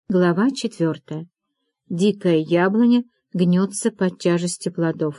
Глава 4. Дикая яблоня гнется под тяжестью плодов.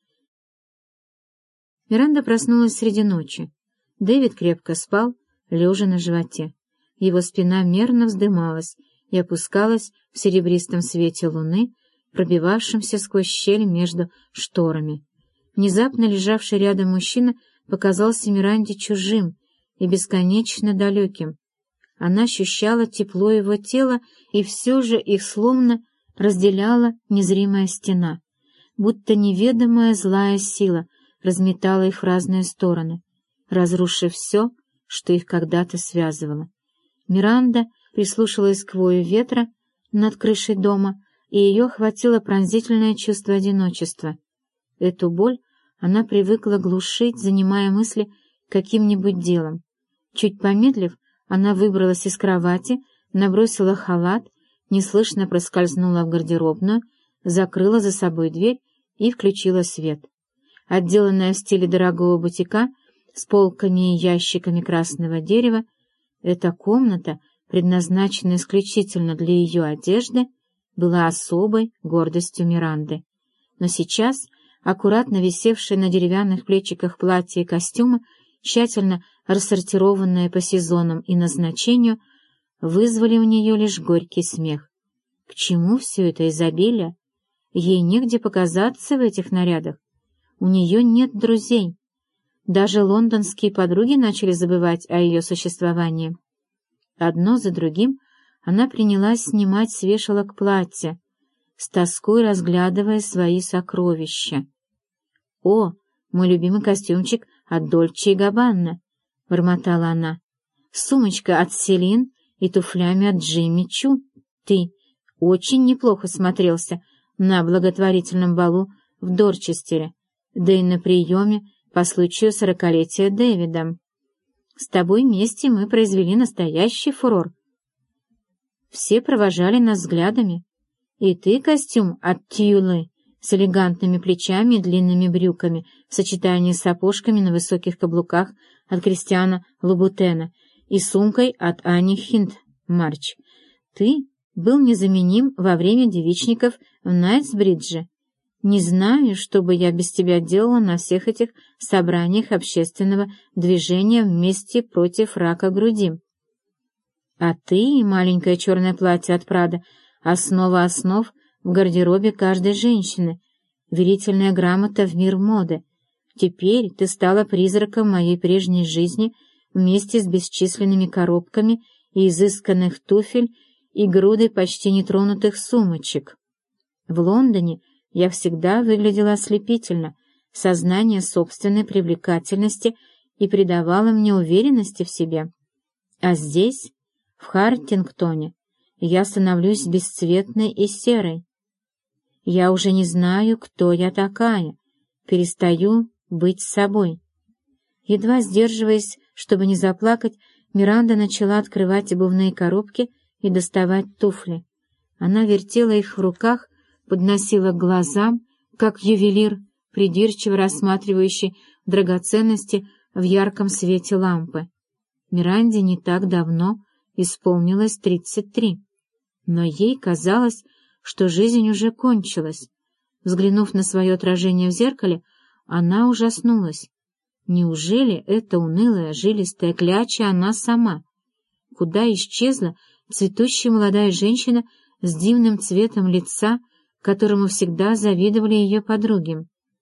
Миранда проснулась среди ночи. Дэвид крепко спал, лежа на животе. Его спина мерно вздымалась и опускалась в серебристом свете луны, пробивавшемся сквозь щель между шторами. Внезапно лежавший рядом мужчина показался Миранде чужим и бесконечно далеким. Она ощущала тепло его тела, и все же их словно разделяла незримая стена, будто неведомая злая сила разметала их в разные стороны, разрушив все, что их когда-то связывало. Миранда прислушалась к вою ветра над крышей дома, и ее охватило пронзительное чувство одиночества. Эту боль она привыкла глушить, занимая мысли каким-нибудь делом. Чуть помедлив, она выбралась из кровати, набросила халат, неслышно проскользнула в гардеробную, закрыла за собой дверь и включила свет. Отделанная в стиле дорогого бутика, с полками и ящиками красного дерева, эта комната, предназначенная исключительно для ее одежды, была особой гордостью Миранды. Но сейчас аккуратно висевшие на деревянных плечиках платья и костюмы, тщательно рассортированные по сезонам и назначению, вызвали у нее лишь горький смех. К чему все это изобилие? Ей негде показаться в этих нарядах. У нее нет друзей. Даже лондонские подруги начали забывать о ее существовании. Одно за другим она принялась снимать с вешалок платья, с тоской разглядывая свои сокровища. «О, мой любимый костюмчик от Дольче и Габбана!» — бормотала она. «Сумочка от Селин и туфлями от Джимми Чу. Ты очень неплохо смотрелся на благотворительном балу в Дорчестере, да и на приеме по случаю 40-летия Дэвида. С тобой вместе мы произвели настоящий фурор. Все провожали нас взглядами. И ты костюм от Тюлы с элегантными плечами и длинными брюками в сочетании с сапожками на высоких каблуках от Кристиана Лубутена и сумкой от Ани Хиндмарч. Ты был незаменим во время девичников в Найтсбридже. Не знаю, что бы я без тебя делала на всех этих собраниях общественного движения вместе против рака груди. А ты, маленькое черное платье от Прада, основа основ в гардеробе каждой женщины, верительная грамота в мир моды. Теперь ты стала призраком моей прежней жизни вместе с бесчисленными коробками и изысканных туфель и грудой почти нетронутых сумочек. В Лондоне я всегда выглядела ослепительно, сознание собственной привлекательности и придавало мне уверенности в себе. А здесь, в Хартингтоне, я становлюсь бесцветной и серой. Я уже не знаю, кто я такая, перестаю быть собой. Едва сдерживаясь, чтобы не заплакать, Миранда начала открывать обувные коробки и доставать туфли. Она вертела их в руках, подносила к глазам, как ювелир, придирчиво рассматривающий драгоценности в ярком свете лампы. Миранде не так давно исполнилось 33, но ей казалось, что жизнь уже кончилась. Взглянув на свое отражение в зеркале, она ужаснулась. Неужели эта унылая, жилистая кляча она сама? Куда исчезла цветущая молодая женщина с дивным цветом лица, которому всегда завидовали ее подруги?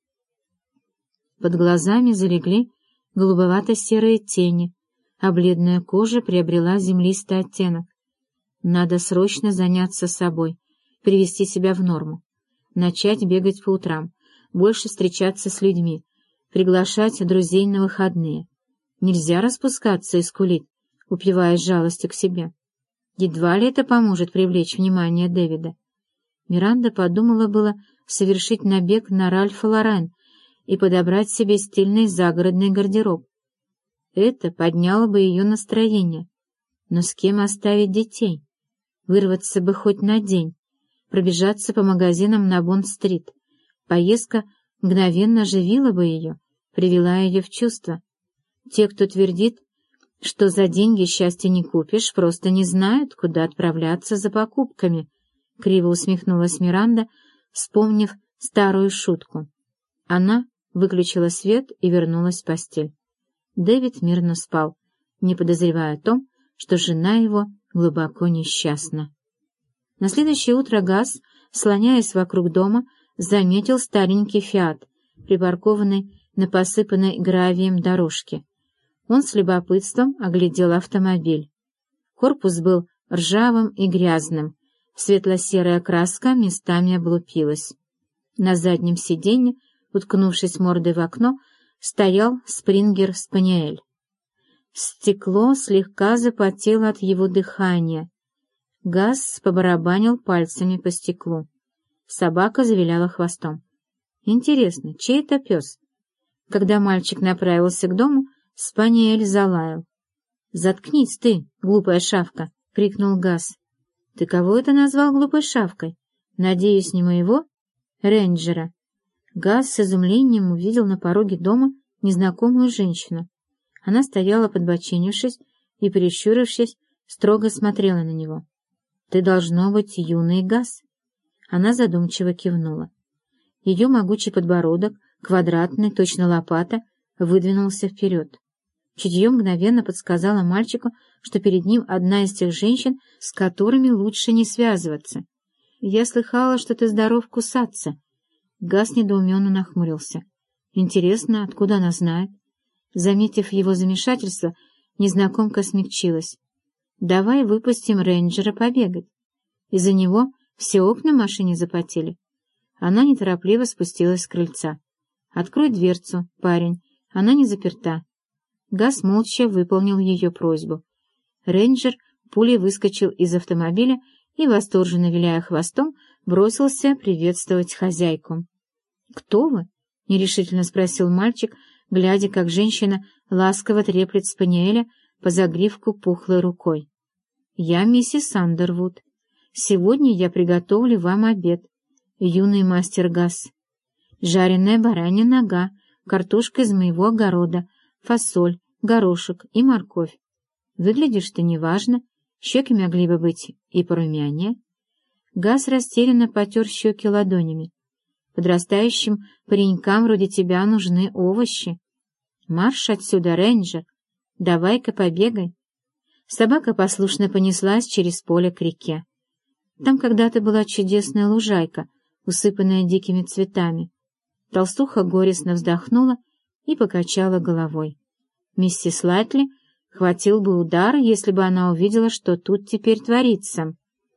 Под глазами залегли голубовато-серые тени, а бледная кожа приобрела землистый оттенок. Надо срочно заняться собой, привести себя в норму, начать бегать по утрам, больше встречаться с людьми, приглашать друзей на выходные. Нельзя распускаться и скулить, упиваясь жалостью к себе. Едва ли это поможет привлечь внимание Дэвида. Миранда подумала было совершить набег на Ральфа Лорен и подобрать себе стильный загородный гардероб. Это подняло бы ее настроение. Но с кем оставить детей? Вырваться бы хоть на день, пробежаться по магазинам на Бонд-стрит. Поездка мгновенно оживила бы ее, привела ее в чувство. Те, кто твердит, что за деньги счастья не купишь, просто не знают, куда отправляться за покупками», — криво усмехнулась Миранда, вспомнив старую шутку. Она выключила свет и вернулась в постель. Дэвид мирно спал, не подозревая о том, что жена его глубоко несчастна. На следующее утро Газ, слоняясь вокруг дома, заметил старенький «Фиат», припаркованный на посыпанной гравием дорожке. Он с любопытством оглядел автомобиль. Корпус был ржавым и грязным, светло-серая краска местами облупилась. На заднем сиденье, уткнувшись мордой в окно, стоял спрингер-спаниэль. Стекло слегка запотело от его дыхания. Газ побарабанил пальцами по стеклу. Собака завиляла хвостом. Интересно, чей это пес? Когда мальчик направился к дому, спаниэль залаял. «Заткнись ты, глупая шавка!» — крикнул Газ. «Ты кого это назвал глупой шавкой? Надеюсь, не моего рейнджера?» Газ с изумлением увидел на пороге дома незнакомую женщину. Она стояла, подбоченившись и, прищурившись, строго смотрела на него. «Ты, должно быть, юный Газ». Она задумчиво кивнула. Ее могучий подбородок, квадратный, точно лопата, выдвинулся вперед. Чутье мгновенно подсказало мальчику, что перед ним одна из тех женщин, с которыми лучше не связываться. «Я слыхала, что ты здоров кусаться». Газ недоуменно нахмурился. «Интересно, откуда она знает?» Заметив его замешательство, незнакомка смягчилась. «Давай выпустим рейнджера побегать. Из-за него все окна в машине запотели». Она неторопливо спустилась с крыльца. «Открой дверцу, парень, она не заперта». Газ молча выполнил ее просьбу. Рейнджер пулей выскочил из автомобиля и, восторженно виляя хвостом, бросился приветствовать хозяйку. «Кто вы?» — нерешительно спросил мальчик, глядя, как женщина ласково треплет спаниэля по загривку пухлой рукой. «Я миссис Андервуд. Сегодня я приготовлю вам обед, юный мастер Газ. Жареная баранья нога, картошка из моего огорода, фасоль, горошек и морковь. Выглядишь ты неважно, щеки могли бы быть и порумянее». Газ растерянно потер щеки ладонями. «Подрастающим паренькам вроде тебя нужны овощи. Марш отсюда, рейнджер! Давай-ка побегай!» Собака послушно понеслась через поле к реке. Там когда-то была чудесная лужайка, усыпанная дикими цветами. Толстуха горестно вздохнула и покачала головой. Миссис Лайтли хватил бы удар, если бы она увидела, что тут теперь творится.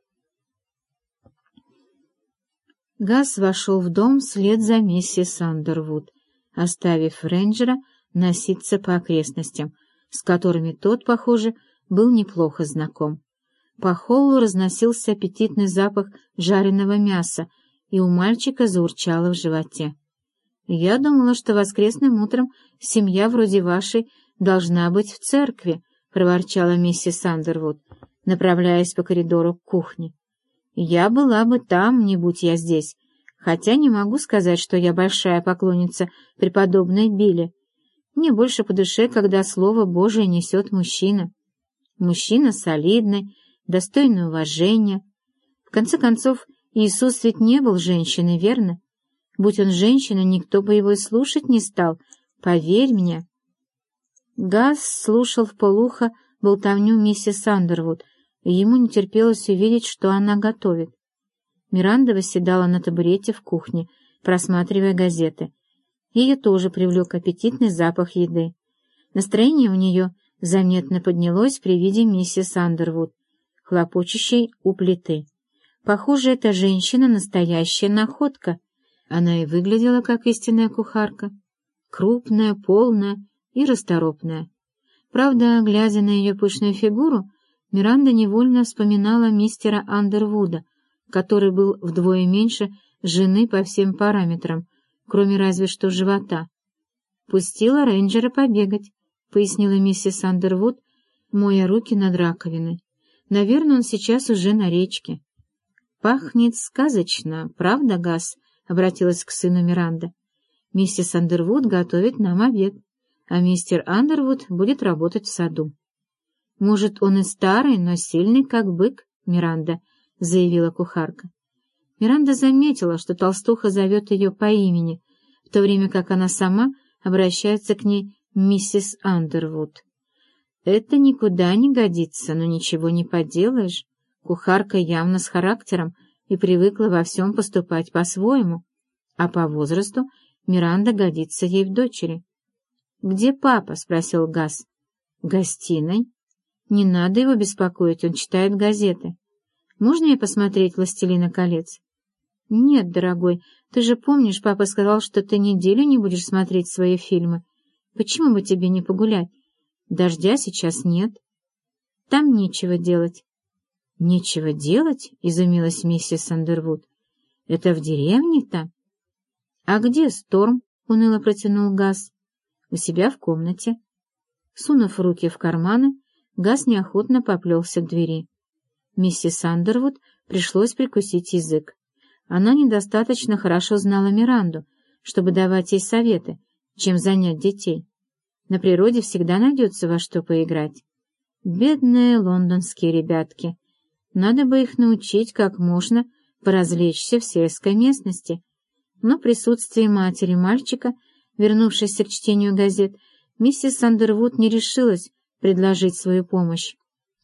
Газ вошел в дом вслед за миссис Андервуд, оставив рейнджера носиться по окрестностям, с которыми тот, похоже, был неплохо знаком. По холлу разносился аппетитный запах жареного мяса, и у мальчика заурчало в животе. «Я думала, что воскресным утром семья вроде вашей должна быть в церкви», — проворчала миссис Андервуд, направляясь по коридору к кухне. «Я была бы там, не будь я здесь, хотя не могу сказать, что я большая поклонница преподобной Билли. Мне больше по душе, когда Слово Божие несет мужчина. Мужчина солидный, достойный уважения. В конце концов, Иисус ведь не был женщиной, верно? Будь он женщиной, никто бы его и слушать не стал, поверь мне». Газ слушал вполуха болтовню миссис Андервуд, и ему не терпелось увидеть, что она готовит. Миранда восседала на табурете в кухне, просматривая газеты. Ее тоже привлек аппетитный запах еды. Настроение у нее заметно поднялось при виде миссис Андервуд, хлопочущей у плиты. Похоже, эта женщина — настоящая находка. Она и выглядела как истинная кухарка. Крупная, полная и расторопная. Правда, глядя на ее пышную фигуру, Миранда невольно вспоминала мистера Андервуда, который был вдвое меньше жены по всем параметрам, кроме разве что живота. «Пустила рейнджера побегать», — пояснила миссис Андервуд, моя руки над раковиной. «Наверное, он сейчас уже на речке». «Пахнет сказочно, правда, Газ?» — обратилась к сыну Миранда. «Миссис Андервуд готовит нам обед, а мистер Андервуд будет работать в саду». «Может, он и старый, но сильный, как бык, Миранда», — заявила кухарка. Миранда заметила, что толстуха зовет ее по имени, в то время как она сама обращается к ней миссис Андервуд. «Это никуда не годится, но ничего не поделаешь. Кухарка явно с характером и привыкла во всем поступать по-своему, а по возрасту Миранда годится ей в дочери». «Где папа?» — спросил Газ. «В гостиной. Не надо его беспокоить, он читает газеты. Можно мне посмотреть «Властелина колец»?» «Нет, дорогой, ты же помнишь, папа сказал, что ты неделю не будешь смотреть свои фильмы. Почему бы тебе не погулять? Дождя сейчас нет. Там нечего делать». «Нечего делать?» — изумилась миссис Андервуд. «Это в деревне-то?» «А где Сторм?» — уныло протянул Газ. «У себя в комнате». Сунув руки в карманы, Газ неохотно поплелся к двери. Миссис Андервуд пришлось прикусить язык. Она недостаточно хорошо знала Миранду, чтобы давать ей советы, чем занять детей. На природе всегда найдется во что поиграть. Бедные лондонские ребятки. Надо бы их научить, как можно поразвлечься в сельской местности. Но в присутствии матери мальчика, вернувшейся к чтению газет, миссис Андервуд не решилась предложить свою помощь.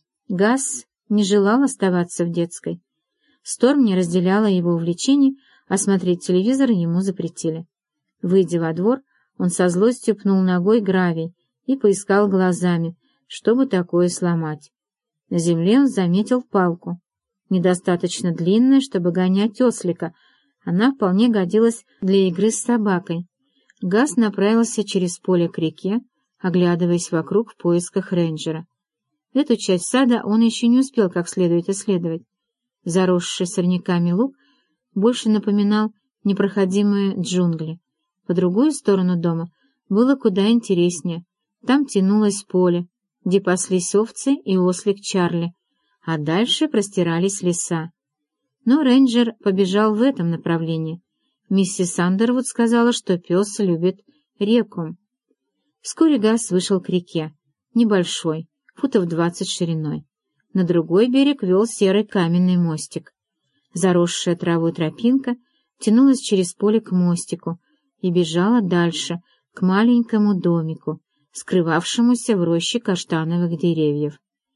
Газ не желал оставаться в детской. Сторм не разделяла его увлечений, а смотреть телевизор ему запретили. Выйдя во двор, он со злостью пнул ногой гравий и поискал глазами, чтобы такое сломать. На земле он заметил палку, недостаточно длинная, чтобы гонять ослика. Она вполне годилась для игры с собакой. Газ направился через поле к реке, оглядываясь вокруг в поисках рейнджера. Эту часть сада он еще не успел как следует исследовать. Заросший сорняками луг больше напоминал непроходимые джунгли. По другую сторону дома было куда интереснее. Там тянулось поле, где паслись овцы и ослик Чарли, а дальше простирались леса. Но рейнджер побежал в этом направлении. Миссис Андервуд сказала, что пес любит реку. Вскоре Газ вышел к реке, небольшой, футов 20 шириной. На другой берег вел серый каменный мостик. Заросшая травой тропинка тянулась через поле к мостику и бежала дальше, к маленькому домику, скрывавшемуся в роще каштановых деревьев.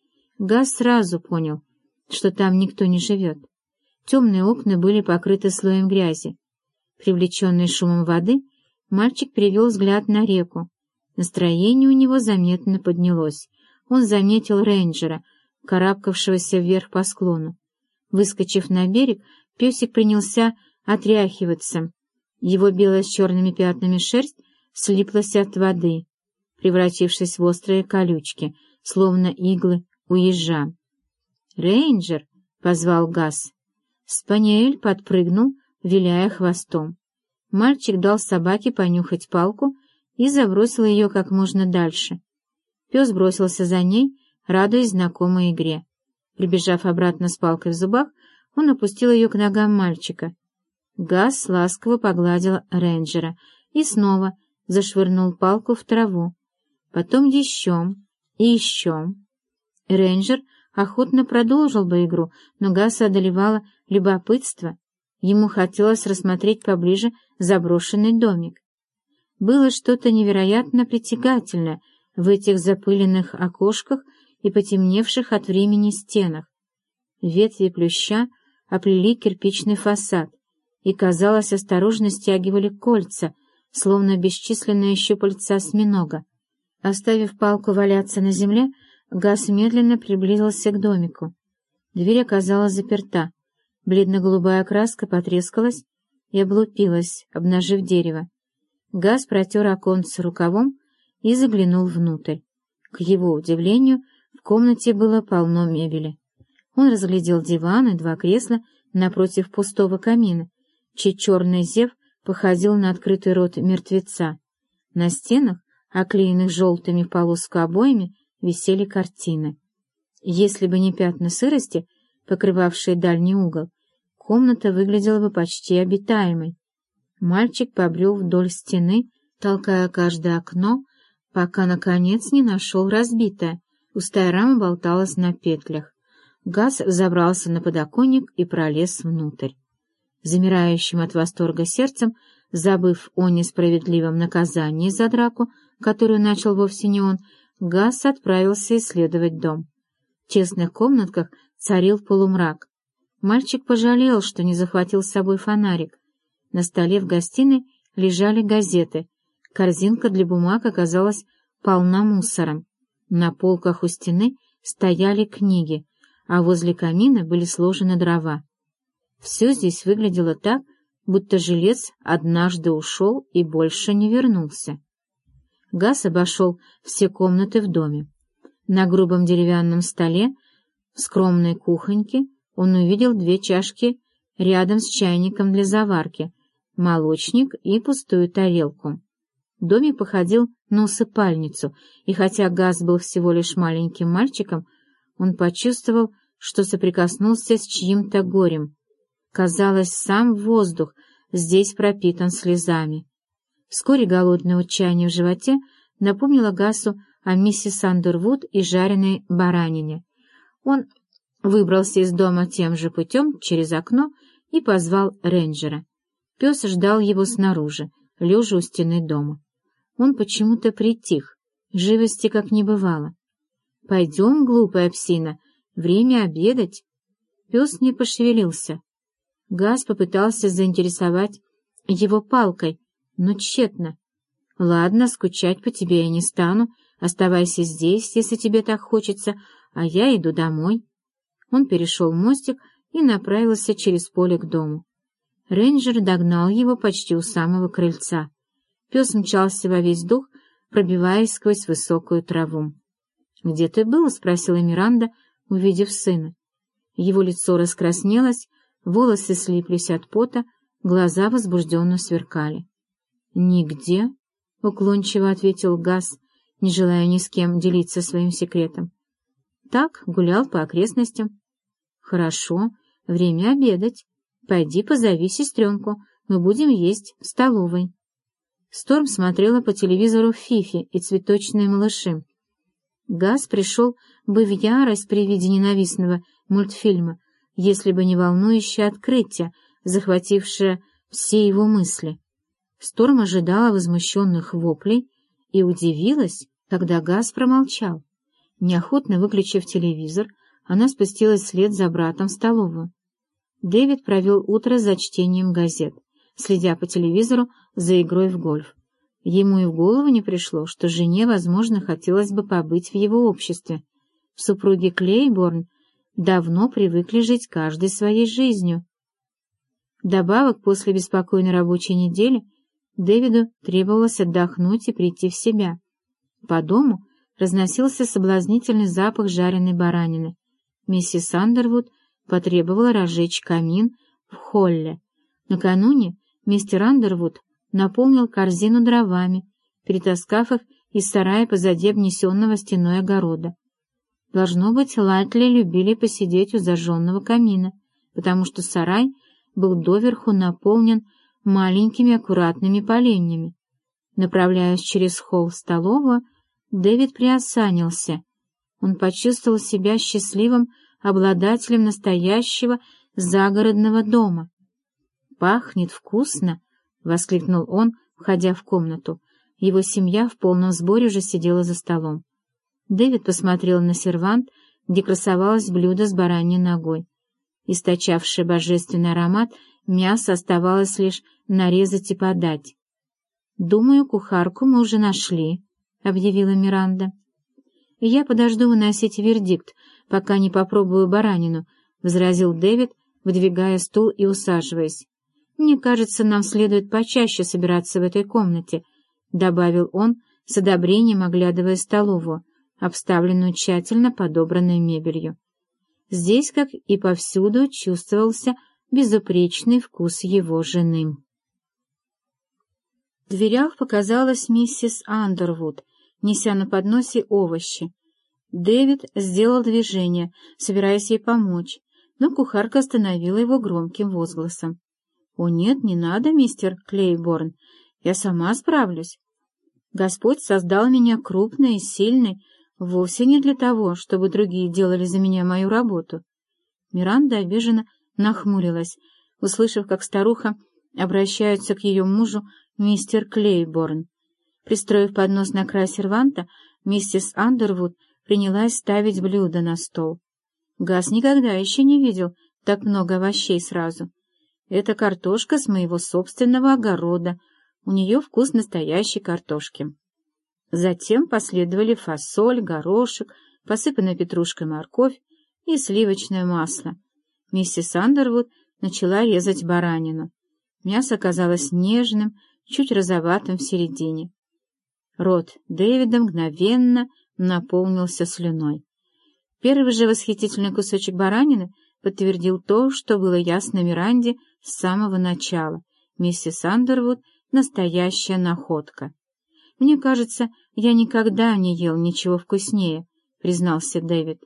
Газ сразу понял, что там никто не живет. Темные окна были покрыты слоем грязи. Привлеченный шумом воды, мальчик перевел взгляд на реку. Настроение у него заметно поднялось. Он заметил рейнджера, карабкавшегося вверх по склону. Выскочив на берег, песик принялся отряхиваться. Его белая с черными пятнами шерсть слиплась от воды, превратившись в острые колючки, словно иглы у ежа. «Рейнджер!» — позвал Газ. Спаниэль подпрыгнул, виляя хвостом. Мальчик дал собаке понюхать палку и забросил ее как можно дальше. Пес бросился за ней, радуясь знакомой игре. Прибежав обратно с палкой в зубах, он опустил ее к ногам мальчика. Газ ласково погладил рейнджера и снова зашвырнул палку в траву. Потом еще и еще. Рейнджер охотно продолжил бы игру, но Гаса одолевало любопытство. Ему хотелось рассмотреть поближе заброшенный домик. Было что-то невероятно притягательное в этих запыленных окошках и потемневших от времени стенах. Ветви плюща оплели кирпичный фасад и, казалось, осторожно стягивали кольца, словно бесчисленные щупальца осьминога. Оставив палку валяться на земле, Газ медленно приблизился к домику. Дверь оказалась заперта. Бледно-голубая краска потрескалась и облупилась, обнажив дерево. Газ протер оконце рукавом и заглянул внутрь. К его удивлению, в комнате было полно мебели. Он разглядел диван и два кресла напротив пустого камина, чей черный зев походил на открытый рот мертвеца. На стенах, оклеенных желтыми в полоску обоями, висели картины. Если бы не пятна сырости, покрывавшие дальний угол, комната выглядела бы почти обитаемой. Мальчик побрел вдоль стены, толкая каждое окно, пока, наконец, не нашел разбитое, Пустая рама болталась на петлях. Газ взобрался на подоконник и пролез внутрь. Замирающим от восторга сердцем, забыв о несправедливом наказании за драку, которую начал вовсе не он, Газ отправился исследовать дом. В тесных комнатках царил полумрак. Мальчик пожалел, что не захватил с собой фонарик. На столе в гостиной лежали газеты. Корзинка для бумаг оказалась полна мусором. На полках у стены стояли книги, а возле камина были сложены дрова. Все здесь выглядело так, будто жилец однажды ушел и больше не вернулся. Газ обошел все комнаты в доме. На грубом деревянном столе в скромной кухоньке он увидел 2 чашки рядом с чайником для заварки, молочник и пустую тарелку. Домик походил на усыпальницу, и хотя Газ был всего лишь маленьким мальчиком, он почувствовал, что соприкоснулся с чьим-то горем. Казалось, сам воздух здесь пропитан слезами. Вскоре голодное урчание в животе напомнило Газу о миссис Андервуд и жареной баранине. Он выбрался из дома тем же путем через окно и позвал рейнджера. Пес ждал его снаружи, лежа у стены дома. Он почему-то притих, живости как не бывало. «Пойдем, глупая псина, время обедать». Пес не пошевелился. Газ попытался заинтересовать его палкой, но тщетно. «Ладно, скучать по тебе я не стану, оставайся здесь, если тебе так хочется, а я иду домой». Он перешел мостик и направился через поле к дому. Рейнджер догнал его почти у самого крыльца. Пес мчался во весь дух, пробиваясь сквозь высокую траву. «Где ты был?» — спросила Миранда, увидев сына. Его лицо раскраснелось, волосы слиплись от пота, глаза возбужденно сверкали. «Нигде», — уклончиво ответил Газ, не желая ни с кем делиться своим секретом. «Так, гулял по окрестностям». «Хорошо, время обедать. Пойди позови сестренку, мы будем есть в столовой». Сторм смотрела по телевизору «Фифи» и «Цветочные малыши». Газ пришел бы в ярость при виде ненавистного мультфильма, если бы не волнующее открытие, захватившее все его мысли. Сторм ожидала возмущенных воплей и удивилась, когда Газ промолчал. Неохотно выключив телевизор, она спустилась вслед за братом в столовую. Дэвид провел утро за чтением газет, следя по телевизору за игрой в гольф. Ему и в голову не пришло, что жене, возможно, хотелось бы побыть в его обществе. Супруги Клейборн давно привыкли жить каждой своей жизнью. Вдобавок, после беспокойной рабочей недели, Дэвиду требовалось отдохнуть и прийти в себя. По дому разносился соблазнительный запах жареной баранины. Миссис Андервуд потребовала разжечь камин в холле. Накануне мистер Андервуд наполнил корзину дровами, перетаскав их из сарая позади обнесенного стеной огорода. Должно быть, Лайтли любили посидеть у зажженного камина, потому что сарай был доверху наполнен маленькими аккуратными поленьями. Направляясь через холл в столовую, Дэвид приосанился. Он почувствовал себя счастливым обладателем настоящего загородного дома. «Пахнет вкусно!» — воскликнул он, входя в комнату. Его семья в полном сборе уже сидела за столом. Дэвид посмотрел на сервант, где красовалось блюдо с бараньей ногой. Источавшее божественный аромат, мясо оставалось лишь нарезать и подать. «Думаю, кухарку мы уже нашли», — объявила Миранда. «Я подожду выносить вердикт, пока не попробую баранину», — возразил Дэвид, выдвигая стул и усаживаясь. «Мне кажется, нам следует почаще собираться в этой комнате», — добавил он, с одобрением оглядывая столовую, обставленную тщательно подобранной мебелью. Здесь, как и повсюду, чувствовался безупречный вкус его жены. В дверях показалась миссис Андервуд, неся на подносе овощи. Дэвид сделал движение, собираясь ей помочь, но кухарка остановила его громким возгласом. «О нет, не надо, мистер Клейборн, я сама справлюсь. Господь создал меня крупной и сильной, Вовсе не для того, чтобы другие делали за меня мою работу». Миранда обиженно нахмурилась, услышав, как старуха обращается к ее мужу мистер Клейборн. Пристроив поднос на край серванта, миссис Андервуд принялась ставить блюда на стол. Газ никогда еще не видел так много овощей сразу. «Это картошка с моего собственного огорода. У нее вкус настоящей картошки». Затем последовали фасоль, горошек, посыпанная петрушкой морковь и сливочное масло. Миссис Андервуд начала резать баранину. Мясо казалось нежным, чуть розоватым в середине. Рот Дэвида мгновенно наполнился слюной. Первый же восхитительный кусочек баранины подтвердил то, что было ясно Миранде с самого начала. Миссис Андервуд — настоящая находка. «Мне кажется, я никогда не ел ничего вкуснее», — признался Дэвид.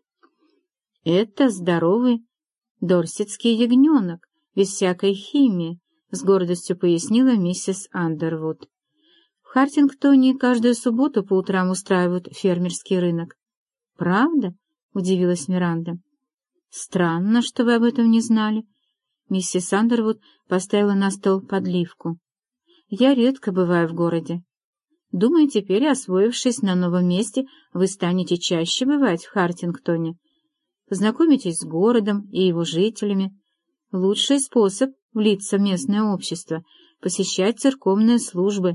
«Это здоровый дорсетский ягненок, без всякой химии», — с гордостью пояснила миссис Андервуд. «В Хартингтоне каждую субботу по утрам устраивают фермерский рынок». «Правда?» — удивилась Миранда. «Странно, что вы об этом не знали». Миссис Андервуд поставила на стол подливку. «Я редко бываю в городе. Думаю, теперь, освоившись на новом месте, вы станете чаще бывать в Хартингтоне. Познакомитесь с городом и его жителями. Лучший способ влиться в местное общество — посещать церковные службы.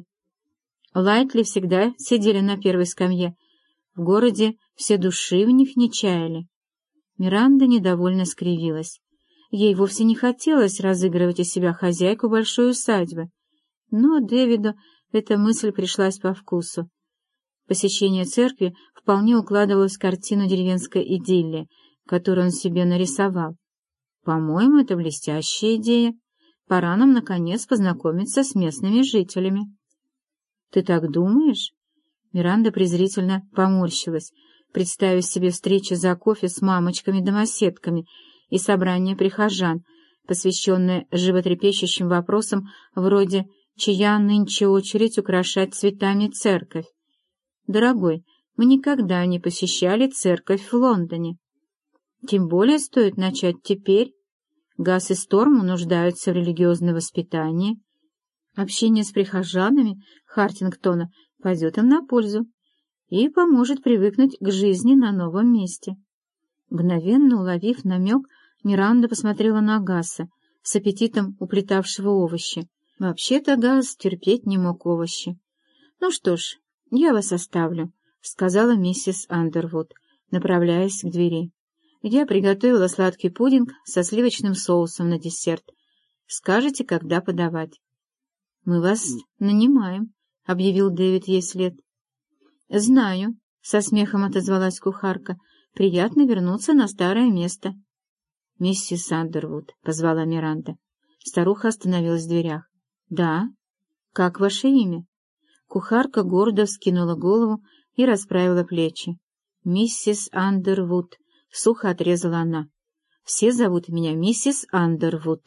Лайтли всегда сидели на первой скамье. В городе все души в них не чаяли». Миранда недовольно скривилась. Ей вовсе не хотелось разыгрывать из себя хозяйку большой усадьбы. Но Дэвиду эта мысль пришлась по вкусу. Посещение церкви вполне укладывалось в картину деревенской идиллии, которую он себе нарисовал. «По-моему, это блестящая идея. Пора нам, наконец, познакомиться с местными жителями». «Ты так думаешь?» Миранда презрительно поморщилась, представив себе встречи за кофе с мамочками-домоседками и собрание прихожан, посвященное животрепещущим вопросам вроде «Чья нынче очередь украшать цветами церковь?» «Дорогой, мы никогда не посещали церковь в Лондоне. Тем более стоит начать теперь. Газ и Сторм нуждаются в религиозном воспитании. Общение с прихожанами Хартингтона пойдет им на пользу и поможет привыкнуть к жизни на новом месте». Мгновенно уловив намек, Миранда посмотрела на Гаса, с аппетитом уплетавшего овощи. Вообще-то Гас терпеть не мог овощи. «Ну что ж, я вас оставлю», — сказала миссис Андервуд, направляясь к двери. «Я приготовила сладкий пудинг со сливочным соусом на десерт. Скажете, когда подавать?» «Мы вас нанимаем», — объявил Дэвид ей вслед. «Знаю», — со смехом отозвалась кухарка, — «приятно вернуться на старое место». «Миссис Андервуд», — позвала Миранда. Старуха остановилась в дверях. «Да? Как ваше имя?» Кухарка гордо вскинула голову и расправила плечи. «Миссис Андервуд», — сухо отрезала она. «Все зовут меня миссис Андервуд».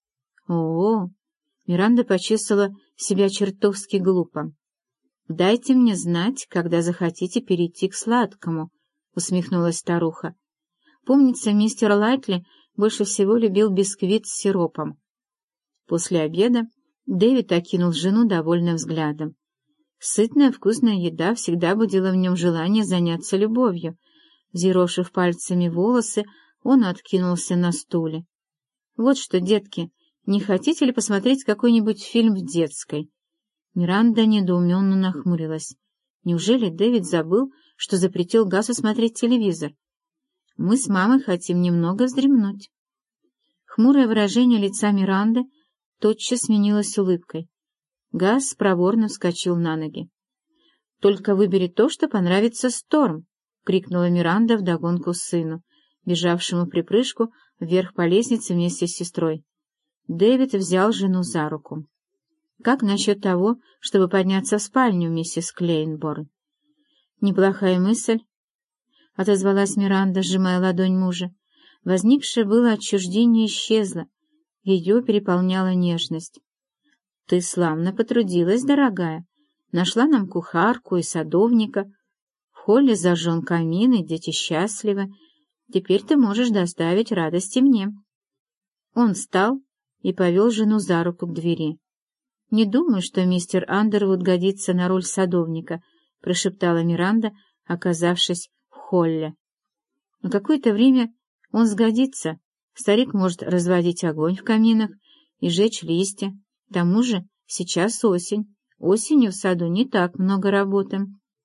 «О-о!» — Миранда почувствовала себя чертовски глупо. «Дайте мне знать, когда захотите перейти к сладкому», — усмехнулась старуха. Помнится, мистер Лайтли больше всего любил бисквит с сиропом. После обеда Дэвид окинул жену довольным взглядом. Сытная вкусная еда всегда будила в нем желание заняться любовью. Взъерошив пальцами волосы, он откинулся на стуле. «Вот что, детки, не хотите ли посмотреть какой-нибудь фильм в детской?» Миранда недоуменно нахмурилась. Неужели Дэвид забыл, что запретил Гасу смотреть телевизор? «Мы с мамой хотим немного вздремнуть». Хмурое выражение лица Миранды тотчас сменилось улыбкой. Гас проворно вскочил на ноги. «Только выбери то, что понравится Сторм!» — крикнула Миранда вдогонку сыну, бежавшему в припрыжку вверх по лестнице вместе с сестрой. Дэвид взял жену за руку. «Как насчет того, чтобы подняться в спальню, миссис Клейнборн?» «Неплохая мысль», — отозвалась Миранда, сжимая ладонь мужа. Возникшее было отчуждение исчезло. Ее переполняла нежность. «Ты славно потрудилась, дорогая. Нашла нам кухарку и садовника». В холле зажжен камин, и дети счастливы. Теперь ты можешь доставить радости мне». Он встал и повел жену за руку к двери. «Не думаю, что мистер Андервуд годится на роль садовника», — прошептала Миранда, оказавшись в холле. «На какое-то время он сгодится. Старик может разводить огонь в каминах и жечь листья. К тому же сейчас осень. Осенью в саду не так много работы.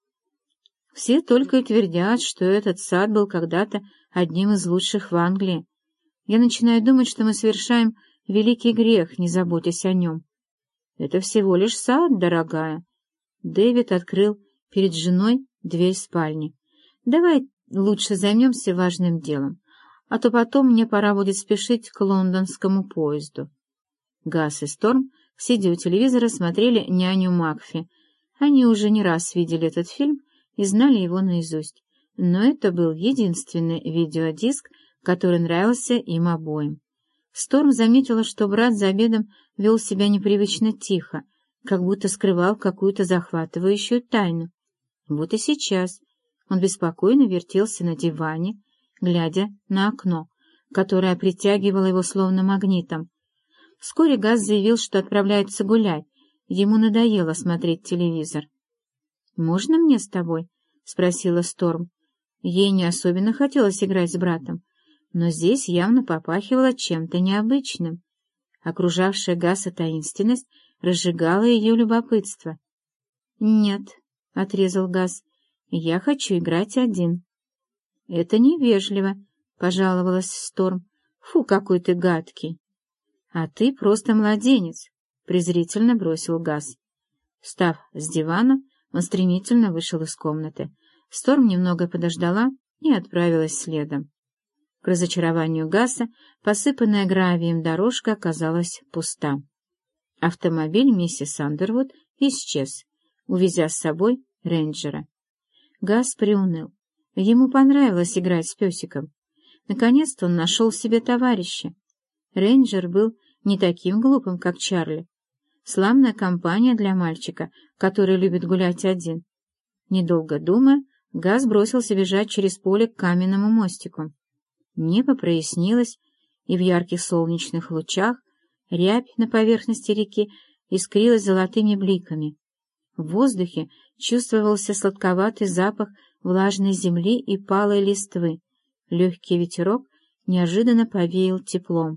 Все только и твердят, что этот сад был когда-то одним из лучших в Англии. Я начинаю думать, что мы совершаем великий грех, не заботясь о нем. Это всего лишь сад, дорогая». Дэвид открыл перед женой дверь спальни. «Давай лучше займемся важным делом, а то потом мне пора будет спешить к лондонскому поезду». Газ и Сторм, сидя у телевизора, смотрели «Няню Макфи». Они уже не раз видели этот фильм и знали его наизусть, но это был единственный видеодиск, который нравился им обоим. Сторм заметила, что брат за обедом вел себя непривычно тихо, как будто скрывал какую-то захватывающую тайну. Вот и сейчас он беспокойно вертелся на диване, глядя на окно, которое притягивало его словно магнитом. Вскоре Газ заявил, что отправляется гулять, ему надоело смотреть телевизор. «Можно мне с тобой?» — спросила Сторм. Ей не особенно хотелось играть с братом, но здесь явно попахивало чем-то необычным. Окружавшая Газа таинственность разжигала ее любопытство. «Нет», — отрезал Газ, — «я хочу играть один». «Это невежливо», — пожаловалась Сторм. «Фу, какой ты гадкий». «А ты просто младенец», — презрительно бросил Газ. Встав с дивана, он стремительно вышел из комнаты. Сторм немного подождала и отправилась следом. К разочарованию Газа посыпанная гравием дорожка оказалась пуста. Автомобиль миссис Андервуд исчез, увезя с собой рейнджера. Газ приуныл. Ему понравилось играть с песиком. Наконец-то он нашел себе товарища. Рейнджер был не таким глупым, как Чарли. Славная компания для мальчика, который любит гулять один. Недолго думая, Газ бросился бежать через поле к каменному мостику. Небо прояснилось, и в ярких солнечных лучах рябь на поверхности реки искрилась золотыми бликами. В воздухе чувствовался сладковатый запах влажной земли и палой листвы. Легкий ветерок неожиданно повеял теплом.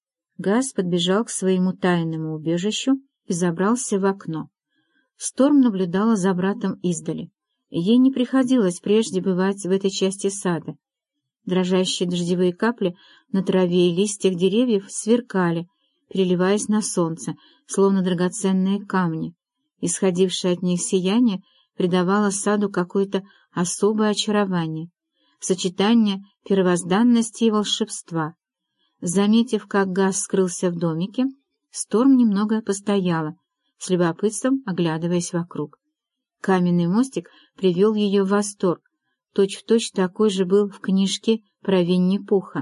Газ подбежал к своему тайному убежищу и забрался в окно. Сторм наблюдала за братом издали. Ей не приходилось прежде бывать в этой части сада. Дрожащие дождевые капли на траве и листьях деревьев сверкали, переливаясь на солнце, словно драгоценные камни. Исходившее от них сияние придавало саду какое-то особое очарование, сочетание первозданности и волшебства. Заметив, как Газ скрылся в домике, Сторм немного постояла, с любопытством оглядываясь вокруг. Каменный мостик привел ее в восторг, точь-в-точь такой же был в книжке про Винни-Пуха.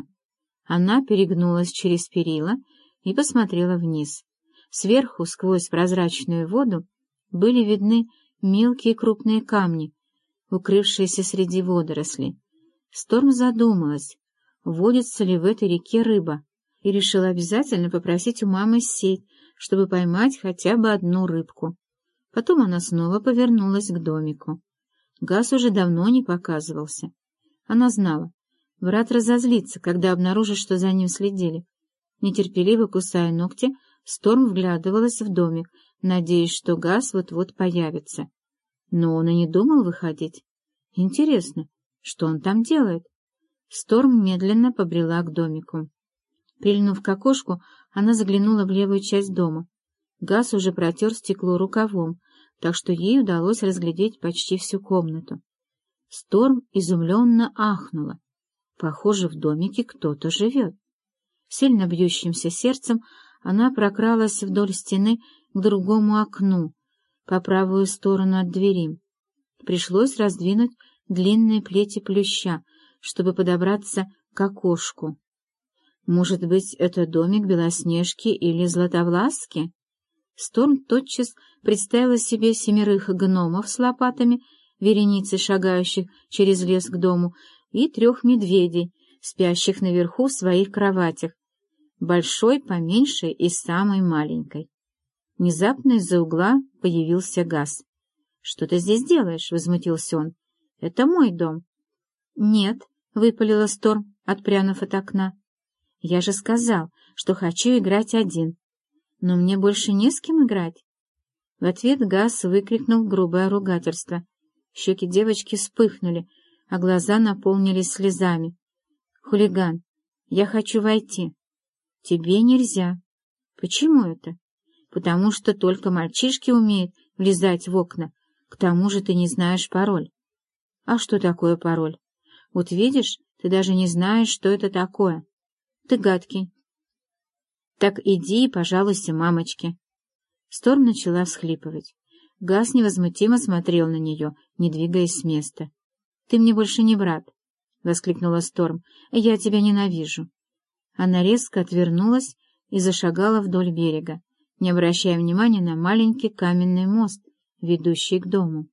Она перегнулась через перила и посмотрела вниз. Сверху, сквозь прозрачную воду, были видны мелкие крупные камни, укрывшиеся среди водорослей. Сторм задумалась, водится ли в этой реке рыба, и решила обязательно попросить у мамы сеть, чтобы поймать хотя бы одну рыбку. Потом она снова повернулась к домику. Газ уже давно не показывался. Она знала, брат разозлится, когда обнаружит, что за ним следили. Нетерпеливо кусая ногти, Сторм вглядывалась в домик, надеясь, что Газ вот-вот появится. Но он и не думал выходить. Интересно, что он там делает? Сторм медленно побрела к домику. Прильнув к окошку, она заглянула в левую часть дома. Газ уже протер стекло рукавом, так что ей удалось разглядеть почти всю комнату. Сторм изумленно ахнула. Похоже, в домике кто-то живет. Сильно бьющимся сердцем она прокралась вдоль стены к другому окну, по правую сторону от двери. Пришлось раздвинуть длинные плети плюща, чтобы подобраться к окошку. Может быть, это домик Белоснежки или Златовласки? Сторм тотчас представила себе 7 гномов с лопатами, вереницей шагающих через лес к дому, и 3 медведей, спящих наверху в своих кроватях, большой, поменьше и самой маленькой. Внезапно из-за угла появился Газ. «Что ты здесь делаешь?» — возмутился он. «Это мой дом». «Нет», — выпалила Сторм, отпрянув от окна. «Я же сказал, что хочу играть один. Но мне больше не с кем играть». В ответ Газ выкрикнул грубое ругательство. Щеки девочки вспыхнули, а глаза наполнились слезами. «Хулиган, я хочу войти». «Тебе нельзя». «Почему это?» «Потому что только мальчишки умеют влезать в окна. К тому же ты не знаешь пароль». «А что такое пароль?» «Вот видишь, ты даже не знаешь, что это такое. Ты гадкий». «Так иди и пожалуйся мамочке». Сторм начала всхлипывать. Газ невозмутимо смотрел на нее, не двигаясь с места. «Ты мне больше не брат», — воскликнула Сторм. «Я тебя ненавижу». Она резко отвернулась и зашагала вдоль берега, не обращая внимания на маленький каменный мост, ведущий к дому.